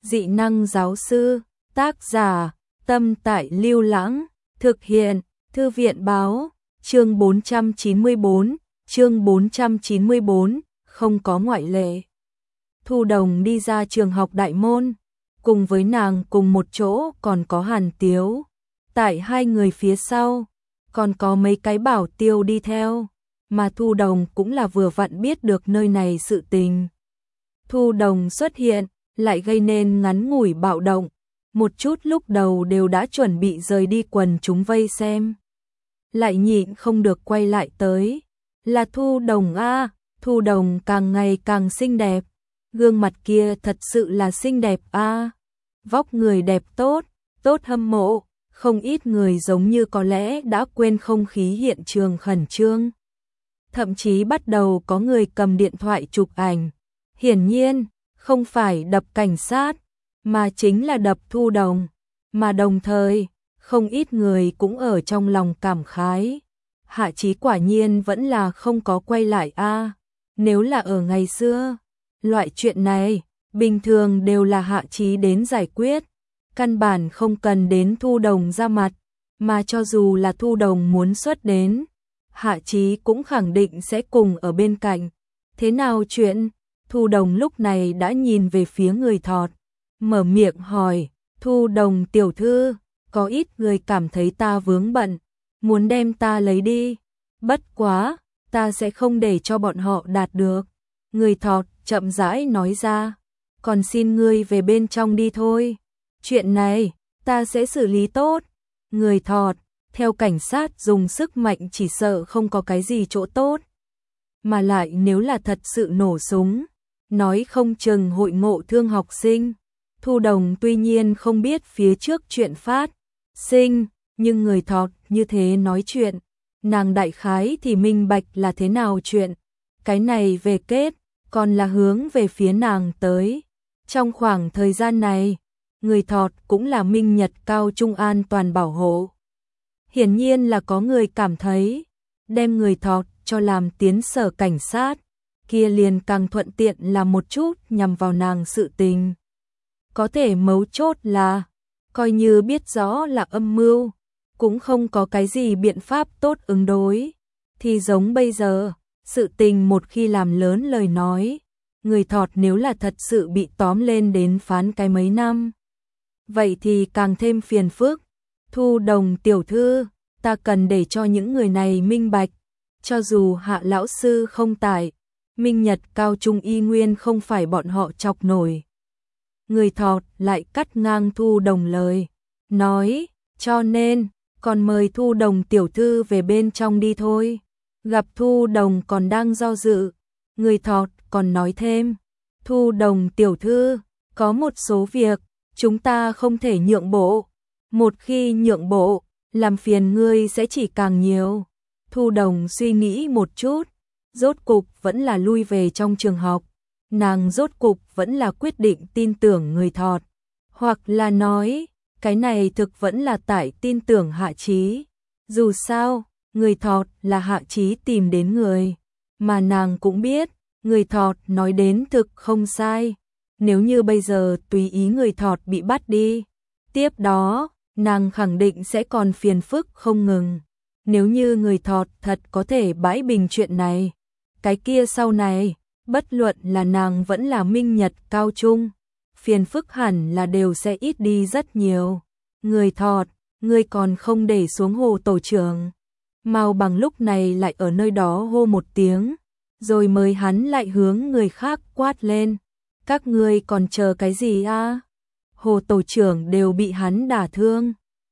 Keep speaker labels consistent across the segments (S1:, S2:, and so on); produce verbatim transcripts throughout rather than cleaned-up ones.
S1: Dị năng giáo sư, tác giả, Tâm Tại Lưu Lãng, thực hiện, Thư viện báo, chương bốn trăm chín mươi bốn, chương bốn trăm chín mươi bốn, không có ngoại lệ. Thu Đồng đi ra trường học đại môn, cùng với nàng cùng một chỗ còn có Hàn Tiếu. Tại hai người phía sau, còn có mấy cái bảo tiêu đi theo, mà Thu Đồng cũng là vừa vặn biết được nơi này sự tình. Thu Đồng xuất hiện, lại gây nên ngắn ngủi bạo động, một chút lúc đầu đều đã chuẩn bị rời đi quần chúng vây xem. Lại nhịn không được quay lại tới, là Thu Đồng a, Thu Đồng càng ngày càng xinh đẹp, gương mặt kia thật sự là xinh đẹp a, vóc người đẹp tốt, tốt hâm mộ, không ít người giống như có lẽ đã quên không khí hiện trường khẩn trương. Thậm chí bắt đầu có người cầm điện thoại chụp ảnh, hiển nhiên không phải đập cảnh sát, mà chính là đập Thu Đồng, mà đồng thời, không ít người cũng ở trong lòng cảm khái. Hạ Chí quả nhiên vẫn là không có quay lại a. Nếu là ở ngày xưa, loại chuyện này, bình thường đều là Hạ Chí đến giải quyết, căn bản không cần đến Thu Đồng ra mặt, mà cho dù là Thu Đồng muốn xuất đến, Hạ Chí cũng khẳng định sẽ cùng ở bên cạnh. Thế nào chuyện? Thu Đồng lúc này đã nhìn về phía người thọt, mở miệng hỏi, Thu Đồng tiểu thư, có ít người cảm thấy ta vướng bận, muốn đem ta lấy đi, bất quá, ta sẽ không để cho bọn họ đạt được. Người thọt chậm rãi nói ra, còn xin ngươi về bên trong đi thôi, chuyện này, ta sẽ xử lý tốt. Người thọt, theo cảnh sát dùng sức mạnh chỉ sợ không có cái gì chỗ tốt, mà lại nếu là thật sự nổ súng, nói không chừng hội ngộ thương học sinh. Thu Đồng tuy nhiên không biết phía trước chuyện phát sinh, nhưng người thọt như thế nói chuyện, nàng đại khái thì minh bạch là thế nào chuyện. Cái này về kết, còn là hướng về phía nàng tới. Trong khoảng thời gian này, người thọt cũng là minh nhật cao trung an toàn bảo hộ. Hiển nhiên là có người cảm thấy, đem người thọt cho làm tiến sở cảnh sát, kia liền càng thuận tiện là một chút nhằm vào nàng sự tình. Có thể mấu chốt là, coi như biết rõ là âm mưu, cũng không có cái gì biện pháp tốt ứng đối. Thì giống bây giờ, sự tình một khi làm lớn lời nói, người thọt nếu là thật sự bị tóm lên đến phán cái mấy năm, vậy thì càng thêm phiền phức. Thu Đồng tiểu thư, ta cần để cho những người này minh bạch, cho dù Hạ lão sư không tại, minh nhật cao trung y nguyên không phải bọn họ chọc nổi. Người thọt lại cắt ngang Thu Đồng lời, nói, cho nên, còn mời Thu Đồng tiểu thư về bên trong đi thôi. Gặp Thu Đồng còn đang do dự, người thọt còn nói thêm, Thu Đồng tiểu thư, có một số việc, chúng ta không thể nhượng bộ, một khi nhượng bộ, làm phiền ngươi sẽ chỉ càng nhiều. Thu Đồng suy nghĩ một chút, rốt cục vẫn là lui về trong trường học. Nàng rốt cục vẫn là quyết định tin tưởng người thọt, hoặc là nói, cái này thực vẫn là tại tin tưởng Hạ Chí. Dù sao, người thọt là Hạ Chí tìm đến người, mà nàng cũng biết, người thọt nói đến thực không sai. Nếu như bây giờ tùy ý người thọt bị bắt đi, tiếp đó, nàng khẳng định sẽ còn phiền phức không ngừng. Nếu như người thọt thật có thể bãi bình chuyện này, cái kia sau này, bất luận là nàng vẫn là minh nhật cao trung, phiền phức hẳn là đều sẽ ít đi rất nhiều. Người thọt, ngươi còn không để xuống hồ tổ trưởng. Mao Bằng lúc này lại ở nơi đó hô một tiếng, rồi mới hắn lại hướng người khác quát lên. Các ngươi còn chờ cái gì a? Hồ tổ trưởng đều bị hắn đả thương.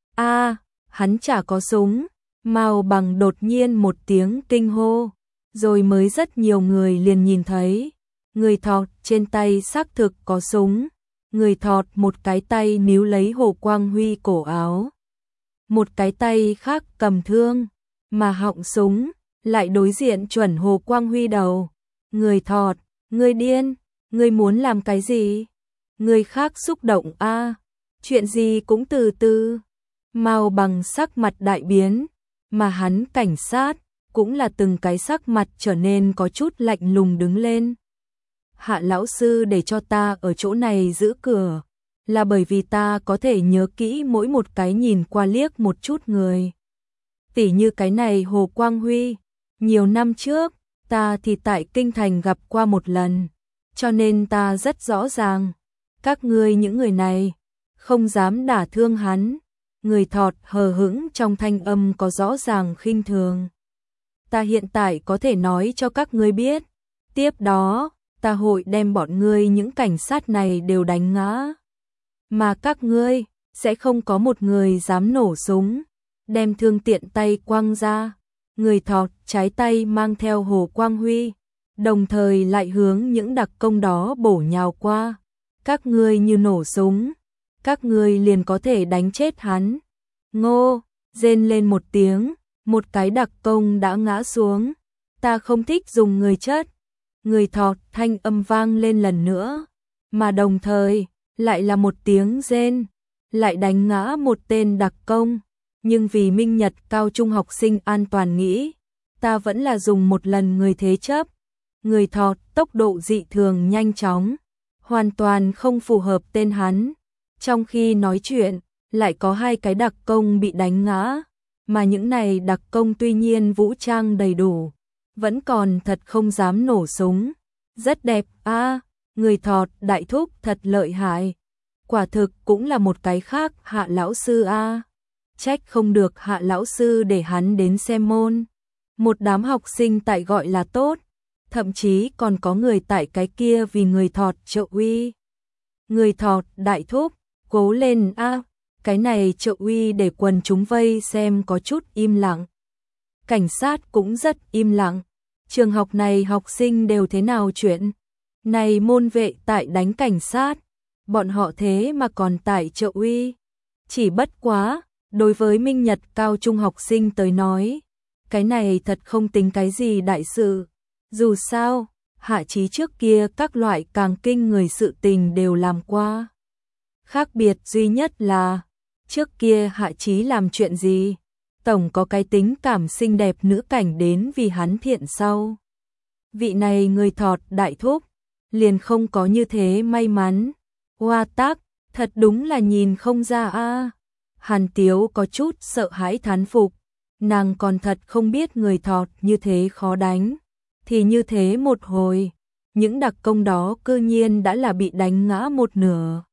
S1: A, hắn chả có súng. Mao Bằng đột nhiên một tiếng kinh hô, rồi mới rất nhiều người liền nhìn thấy, người thọt trên tay xác thực có súng. Người thọt một cái tay níu lấy Hồ Quang Huy cổ áo, một cái tay khác cầm thương, mà họng súng lại đối diện chuẩn Hồ Quang Huy đầu. Người thọt, ngươi điên, ngươi muốn làm cái gì? Người khác xúc động a, chuyện gì cũng từ từ. Mao Bằng sắc mặt đại biến, mà hắn cảnh sát cũng là từng cái sắc mặt trở nên có chút lạnh lùng đứng lên. Hạ lão sư để cho ta ở chỗ này giữ cửa, là bởi vì ta có thể nhớ kỹ mỗi một cái nhìn qua liếc một chút người. Tỉ như cái này Hồ Quang Huy, nhiều năm trước, ta thì tại Kinh Thành gặp qua một lần, cho nên ta rất rõ ràng, các ngươi những người này, không dám đả thương hắn. Người thọt hờ hững trong thanh âm có rõ ràng khinh thường. Ta hiện tại có thể nói cho các ngươi biết, tiếp đó, ta hội đem bọn ngươi những cảnh sát này đều đánh ngã. Mà các ngươi, sẽ không có một người dám nổ súng, đem thương tiện tay quăng ra. Người thọt trái tay mang theo Hồ Quang Huy, đồng thời lại hướng những đặc công đó bổ nhào qua. Các ngươi như nổ súng, các ngươi liền có thể đánh chết hắn. Ngô, rên lên một tiếng, một cái đặc công đã ngã xuống. Ta không thích dùng người chất. Người thọt thanh âm vang lên lần nữa, mà đồng thời, lại là một tiếng rên, lại đánh ngã một tên đặc công. Nhưng vì minh nhật cao trung học sinh an toàn nghĩ, ta vẫn là dùng một lần người thế chấp. Người thọt tốc độ dị thường nhanh chóng, hoàn toàn không phù hợp tên hắn. Trong khi nói chuyện, lại có hai cái đặc công bị đánh ngã, mà những này đặc công tuy nhiên vũ trang đầy đủ, vẫn còn thật không dám nổ súng. Rất đẹp a, à, người thọt đại thúc thật lợi hại. Quả thực cũng là một cái khác Hạ lão sư a. À. Trách không được Hạ lão sư để hắn đến xem môn. Một đám học sinh tại gọi là tốt, thậm chí còn có người tại cái kia vì người thọt trợ uy. Người thọt đại thúc, cố lên a. À. Cái này trợ uy để quần chúng vây xem có chút im lặng. Cảnh sát cũng rất im lặng. Trường học này học sinh đều thế nào chuyện? Này môn vệ tại đánh cảnh sát, bọn họ thế mà còn tại trợ uy. Chỉ bất quá, đối với minh nhật cao trung học sinh tới nói, cái này thật không tính cái gì đại sự. Dù sao, Hạ Chí trước kia các loại càng kinh người sự tình đều làm qua. Khác biệt duy nhất là, trước kia Hạ Chí làm chuyện gì, tổng có cái tính cảm xinh đẹp nữ cảnh đến vì hắn thiện sau. Vị này người thọt đại thúc, liền không có như thế may mắn. Hoa tác, thật đúng là nhìn không ra a. À. Hàn Tiếu có chút sợ hãi thán phục, nàng còn thật không biết người thọt như thế khó đánh. Thì như thế một hồi, những đặc công đó cư nhiên đã là bị đánh ngã một nửa.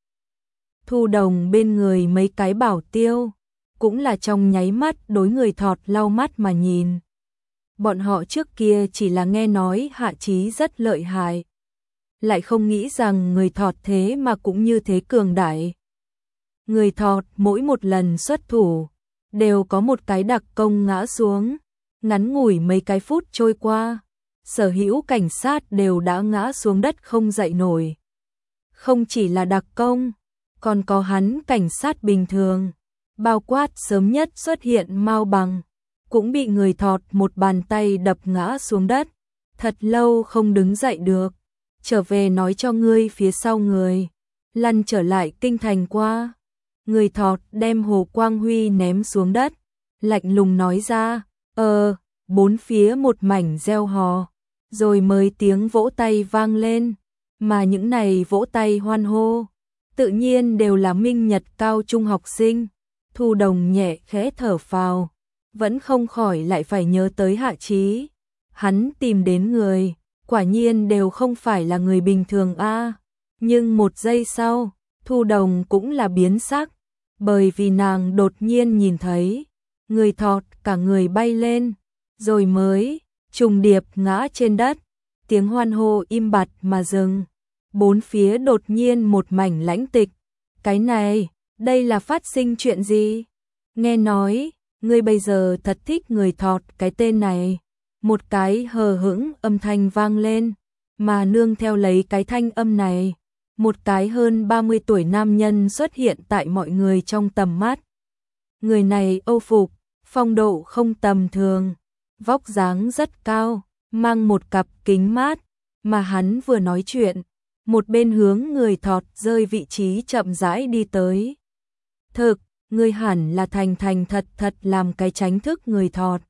S1: Thu Đồng bên người mấy cái bảo tiêu, cũng là trong nháy mắt đối người thọt lau mắt mà nhìn. Bọn họ trước kia chỉ là nghe nói Hạ Chí rất lợi hại, lại không nghĩ rằng người thọt thế mà cũng như thế cường đại. Người thọt mỗi một lần xuất thủ, đều có một cái đặc công ngã xuống, ngắn ngủi mấy cái phút trôi qua, sở hữu cảnh sát đều đã ngã xuống đất không dậy nổi. Không chỉ là đặc công, còn có hắn cảnh sát bình thường, bao quát sớm nhất xuất hiện Mao Bằng, cũng bị người thọt một bàn tay đập ngã xuống đất, thật lâu không đứng dậy được. Trở về nói cho ngươi phía sau người, lăn trở lại kinh thành qua. Người thọt đem Hồ Quang Huy ném xuống đất, lạnh lùng nói ra, ờ, bốn phía một mảnh reo hò, rồi mới tiếng vỗ tay vang lên, mà những này vỗ tay hoan hô, tự nhiên đều là minh nhật cao trung học sinh. Thu Đồng nhẹ khẽ thở phào, vẫn không khỏi lại phải nhớ tới Hạ Chí. Hắn tìm đến người, quả nhiên đều không phải là người bình thường a. À. Nhưng một giây sau, Thu Đồng cũng là biến sắc, bởi vì nàng đột nhiên nhìn thấy, người thọt cả người bay lên, rồi mới trùng điệp ngã trên đất, tiếng hoan hô im bặt mà dừng, bốn phía đột nhiên một mảnh lãnh tịch. Cái này, đây là phát sinh chuyện gì? Nghe nói, ngươi bây giờ thật thích người thọt cái tên này. Một cái hờ hững âm thanh vang lên, mà nương theo lấy cái thanh âm này, một cái hơn ba mươi tuổi nam nhân xuất hiện tại mọi người trong tầm mắt. Người này âu phục, phong độ không tầm thường, vóc dáng rất cao, mang một cặp kính mát, mà hắn vừa nói chuyện, một bên hướng người thọt rơi vị trí chậm rãi đi tới. Thực, người hẳn là thành thành thật thật làm cái tránh thức người thọt.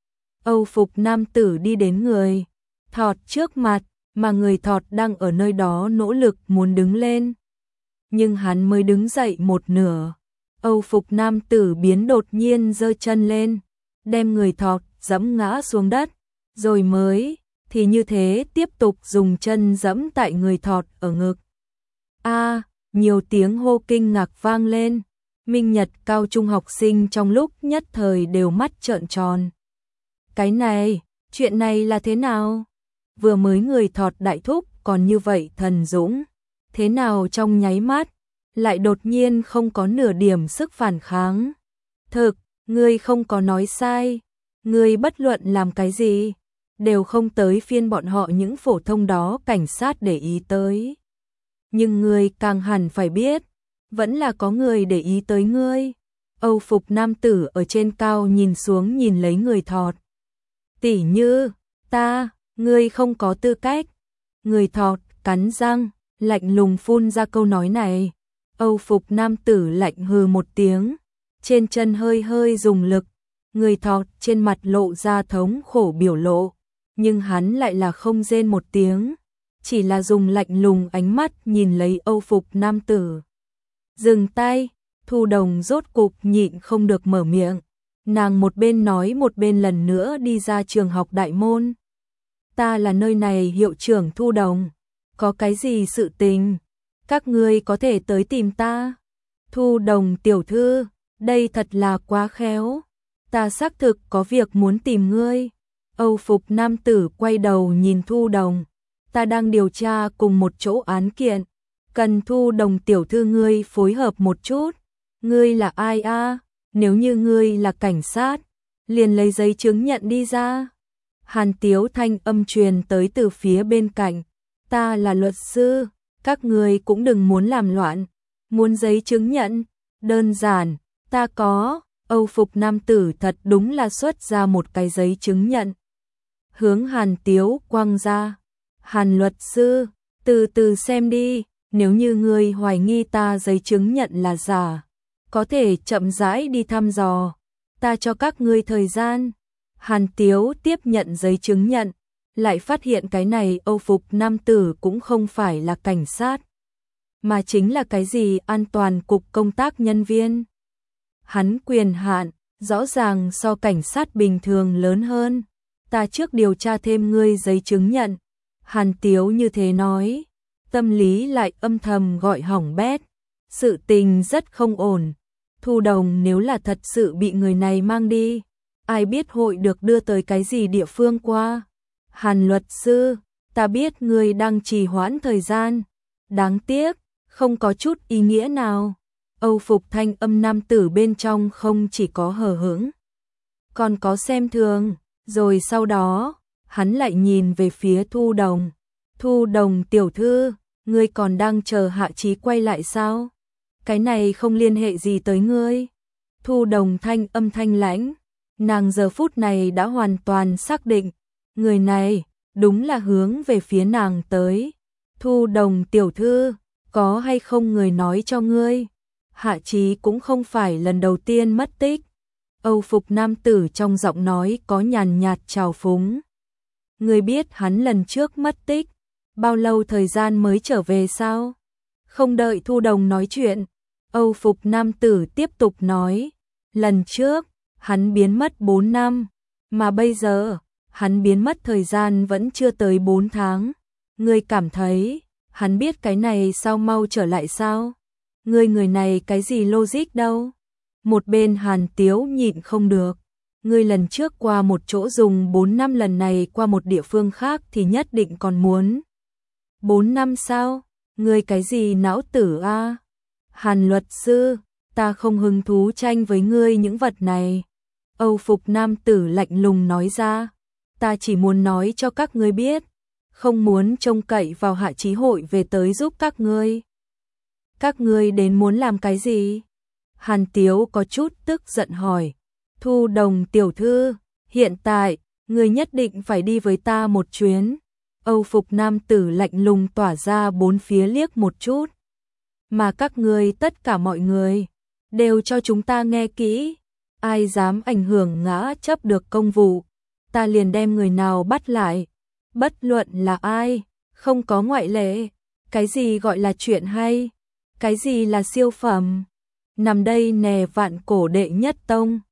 S1: Âu phục nam tử đi đến người thọt trước mặt, mà người thọt đang ở nơi đó nỗ lực muốn đứng lên. nhưng hắn mới đứng dậy một nửa. Âu phục nam tử biến đột nhiên giơ chân lên, đem người thọt dẫm ngã xuống đất, rồi mới thì như thế tiếp tục dùng chân dẫm tại người thọt ở ngực. A, nhiều tiếng hô kinh ngạc vang lên. Minh Nhật cao trung học sinh trong lúc nhất thời đều mắt trợn tròn. Cái này, chuyện này là thế nào? Vừa mới người thọt đại thúc còn như vậy thần dũng, thế nào trong nháy mắt lại đột nhiên không có nửa điểm sức phản kháng. Thực, ngươi không có nói sai, ngươi bất luận làm cái gì, đều không tới phiên bọn họ những phổ thông đó cảnh sát để ý tới. Nhưng ngươi càng hẳn phải biết, vẫn là có người để ý tới ngươi. Âu phục nam tử ở trên cao nhìn xuống nhìn lấy người thọt. Tỷ như, ta, ngươi không có tư cách. Người thọt cắn răng, lạnh lùng phun ra câu nói này. Âu phục nam tử lạnh hừ một tiếng, trên chân hơi hơi dùng lực. Người thọt trên mặt lộ ra thống khổ biểu lộ, nhưng hắn lại là không rên một tiếng, chỉ là dùng lạnh lùng ánh mắt nhìn lấy Âu phục nam tử. Dừng tay, Thu Đồng rốt cục nhịn không được mở miệng. Nàng một bên nói một bên lần nữa đi ra trường học đại môn. Ta là nơi này hiệu trưởng Thu Đồng, có cái gì sự tình, các ngươi có thể tới tìm ta. Thu Đồng tiểu thư, đây thật là quá khéo, ta xác thực có việc muốn tìm ngươi. Âu phục nam tử quay đầu nhìn Thu Đồng, ta đang điều tra cùng một chỗ án kiện, cần Thu Đồng tiểu thư ngươi phối hợp một chút. Ngươi là ai a? À? Nếu như ngươi là cảnh sát, liền lấy giấy chứng nhận đi ra. Hàn Tiếu thanh âm truyền tới từ phía bên cạnh, ta là luật sư, các ngươi cũng đừng muốn làm loạn. Muốn giấy chứng nhận? Đơn giản, ta có. Âu phục nam tử thật đúng là xuất ra một cái giấy chứng nhận, hướng Hàn Tiếu quăng ra. Hàn luật sư, từ từ xem đi, nếu như ngươi hoài nghi ta giấy chứng nhận là giả, có thể chậm rãi đi thăm dò, ta cho các ngươi thời gian. Hàn Tiếu tiếp nhận giấy chứng nhận, lại phát hiện cái này Âu phục nam tử cũng không phải là cảnh sát, mà chính là cái gì an toàn cục công tác nhân viên. Hắn quyền hạn rõ ràng so cảnh sát bình thường lớn hơn, ta trước điều tra thêm ngươi giấy chứng nhận. Hàn Tiếu như thế nói, tâm lý lại âm thầm gọi hỏng bét, sự tình rất không ổn. Thu Đồng nếu là thật sự bị người này mang đi, ai biết hội được đưa tới cái gì địa phương qua. Hàn luật sư, ta biết ngươi đang trì hoãn thời gian, đáng tiếc, không có chút ý nghĩa nào. Âu phục thanh âm nam tử bên trong không chỉ có hờ hững, còn có xem thường, rồi sau đó, hắn lại nhìn về phía Thu Đồng. Thu Đồng tiểu thư, ngươi còn đang chờ Hạ Chí quay lại sao? Cái này không liên hệ gì tới ngươi. Thu Đồng thanh âm thanh lãnh, nàng giờ phút này đã hoàn toàn xác định, người này đúng là hướng về phía nàng tới. Thu Đồng tiểu thư, có hay không người nói cho ngươi? Hạ Chí cũng không phải lần đầu tiên mất tích. Âu phục nam tử trong giọng nói có nhàn nhạt trào phúng. Ngươi biết hắn lần trước mất tích, bao lâu thời gian mới trở về sao? Không đợi Thu Đồng nói chuyện, Âu phục nam tử tiếp tục nói, lần trước, hắn biến mất bốn năm, mà bây giờ, hắn biến mất thời gian vẫn chưa tới bốn tháng. Ngươi cảm thấy, hắn biết cái này sao mau trở lại sao? Ngươi người này cái gì logic đâu? Một bên Hàn Tiếu nhịn không được. Ngươi lần trước qua một chỗ dùng bốn năm, lần này qua một địa phương khác thì nhất định còn muốn bốn năm sao? Ngươi cái gì não tử a? À? Hàn luật sư, ta không hứng thú tranh với ngươi những vật này. Âu phục nam tử lạnh lùng nói ra, ta chỉ muốn nói cho các ngươi biết, không muốn trông cậy vào Hạ Chí hội về tới giúp các ngươi. Các ngươi đến muốn làm cái gì? Hàn Tiếu có chút tức giận hỏi. Thu Đồng tiểu thư, hiện tại, ngươi nhất định phải đi với ta một chuyến. Âu phục nam tử lạnh lùng tỏa ra bốn phía liếc một chút. Mà các ngươi tất cả mọi người, đều cho chúng ta nghe kỹ. Ai dám ảnh hưởng ngã chấp được công vụ, ta liền đem người nào bắt lại. Bất luận là ai, không có ngoại lệ. Cái gì gọi là chuyện hay? Cái gì là siêu phẩm? Nằm đây nè, vạn cổ đệ nhất tông.